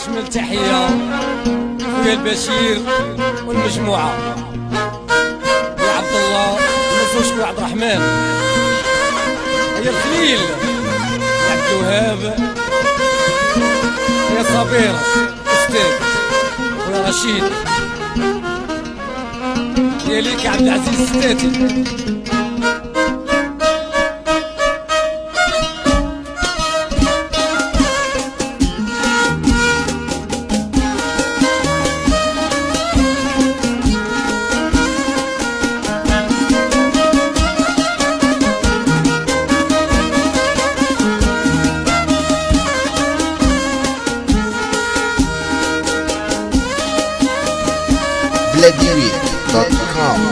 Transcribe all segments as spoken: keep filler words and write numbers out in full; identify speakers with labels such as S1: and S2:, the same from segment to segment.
S1: أجمل تحية خويا البشير والمجموعة يا عبد الله منسوش خويا عبد الرحمن يا الخليل يا عبد الوهاب يا صابر أستاذ خويا رشيد يا ليك يا عبد العزيز الستاتي
S2: بلاديري دوت كوم.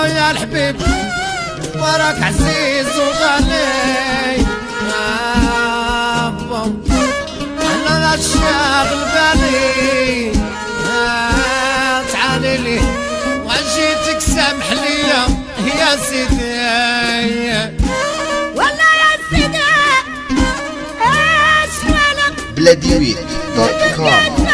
S1: خويا الحبيب وراك عزيز وغالي انا الشاغل بالي تعالي لي وجيتك سامح ليا يا سيدي
S3: والله يا سيدي اش مالك
S2: بلاديويت دوت كوم.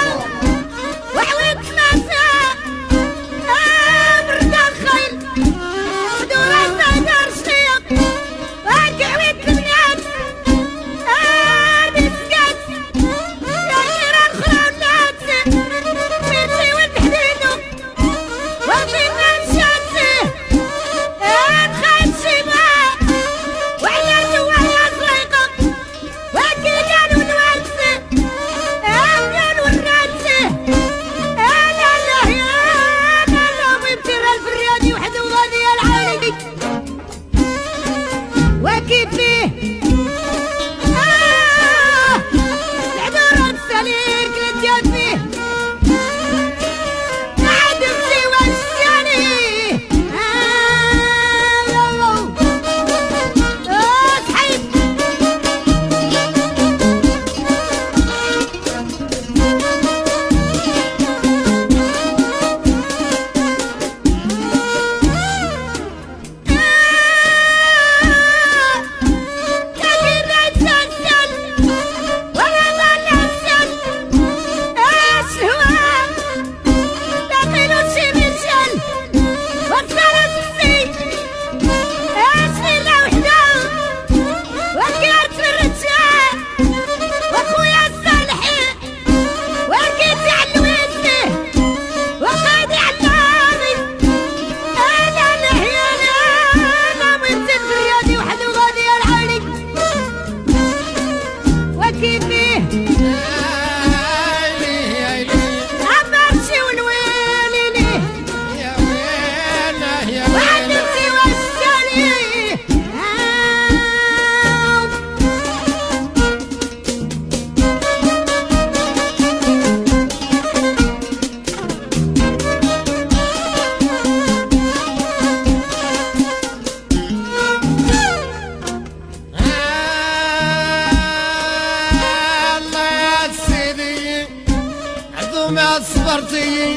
S1: ما صبرتي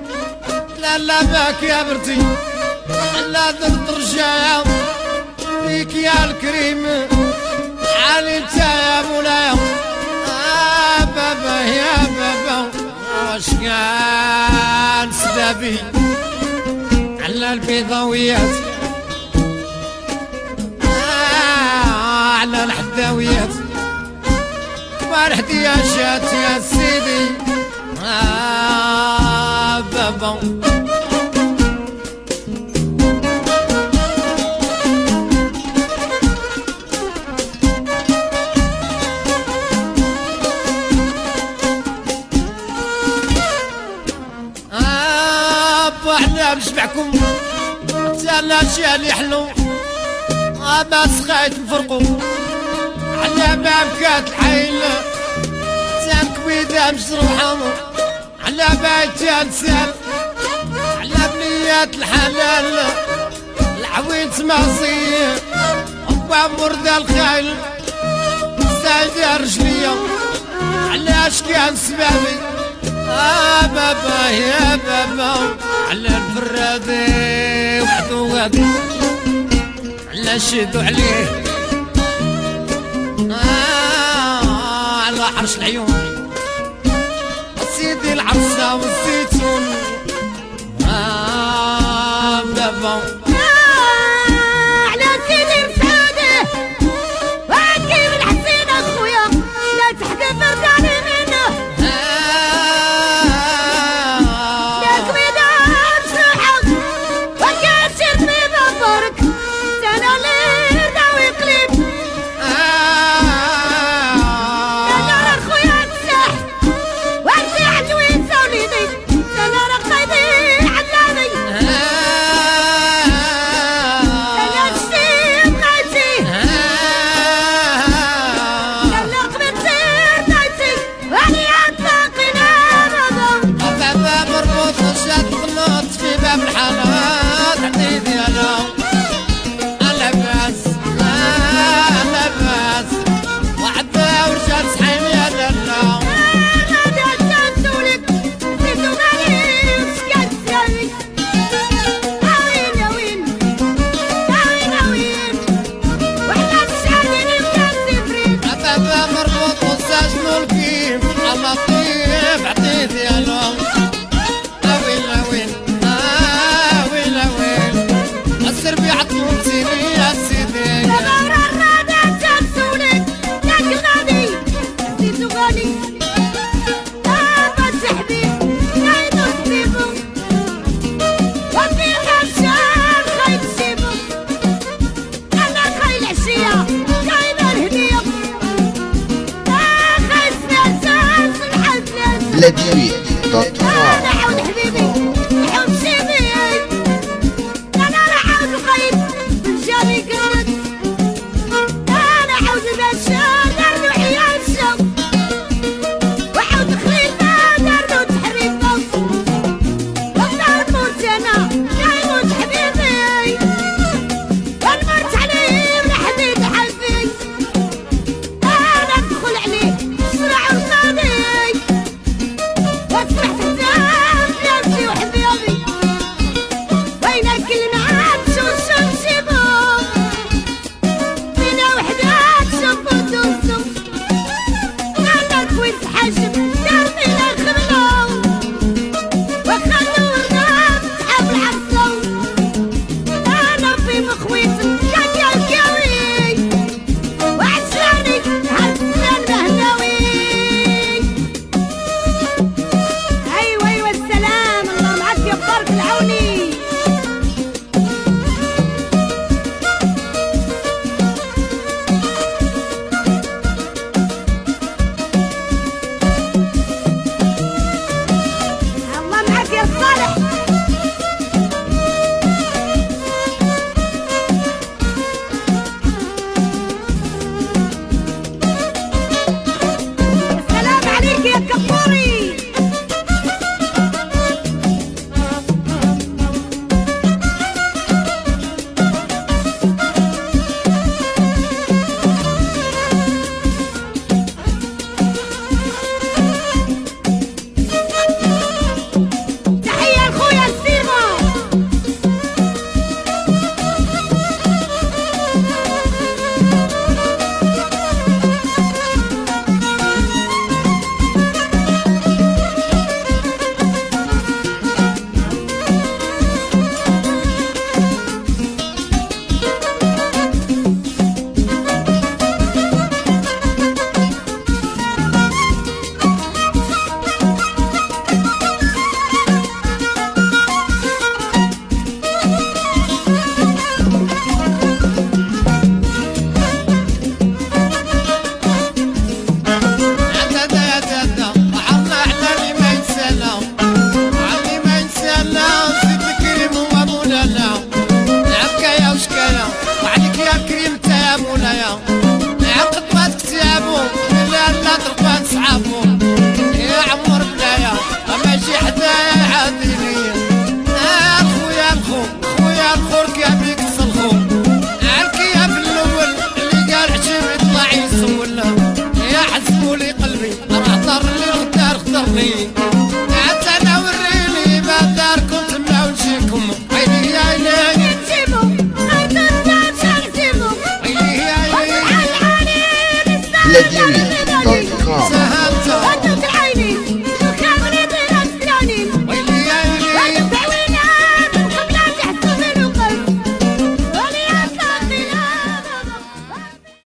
S1: لا لا باك يا برتي لا درت رجايا فيك يا الكريم علي انت يا مولاي آه بابا يا بابا واش كان سبابي على البيضاويات آه على الحداويات فرحتي يا شات يا سيدي آه بابا آه احنا بشبعكم تالا شالي حلو آه ما سخيت نفرقو على ما بكات الحيل تان كبيدة مشروحة على بيتان سال على بنيات الحلال العويت ماصية أبا مرد الخيل سايدة رجلية علاش كان سبابي آه بابا يا بابا على الفرادي وحدو غادي على شدو عليه آه على حرش العيون سيدي العرسة والزيتون آه بابا
S3: آه على سيدي مساعدة وعدي من حسين أخويا لا تحكي فرقاني منه
S1: آه
S3: لك مدام سوحة وكاشر في بابورك سنة اللي داوي قليب
S2: دوت
S3: انا
S2: كوم.
S3: عاود حبيبي نحب شيبي انا عاود القيد بالجاري قرد انا عاود الباشا دارنو عيال الشوق وعاود خليفه دارنو تحريفه وصار موت انا يموت حبيبي والمرت عليه من حديد حلفي انا ادخل عليه بسرعه وصادي واسمع تحتاج ياسي وحبيبي وين كلنا تشوشو نجيبو فينا وحدات شوفو دوسو انا كويس حاجب دار فينا خملو وخلو ورقات صحاب العرسو انا في مخويت كان يا الكاوي وعشراني هالسنان مهناوي ايوه ايوه السلام الله معك يا بارك العوني الله معك يا صالح السلام عليك يا كفوري تحية لخويا السيرمو
S1: عددا يا دادا وعرنا على اللي ما ينسانا علي ما ينسانا سيد الكريم هو مولانا العبكة يا وشكانا وعليك يا كريم تا يا مولايا عقد ما تكتابو لا لا ترقى تصعبو يا عمر بلايا اما شي حدايا عاديني يا خويا الخو خويا الخور يا بيك الخو عالكي يا في الاول اللي قال عشير يطلع يسولنا يا حسبولي قلبي راح طر لي الغدار اختارني حتى انا وريني ما داركم تما ونجيكم عيني يا عيني
S3: نجيبو غير تنسى نجيبو
S1: عيني يا عيني
S3: العالي
S2: بلاديوي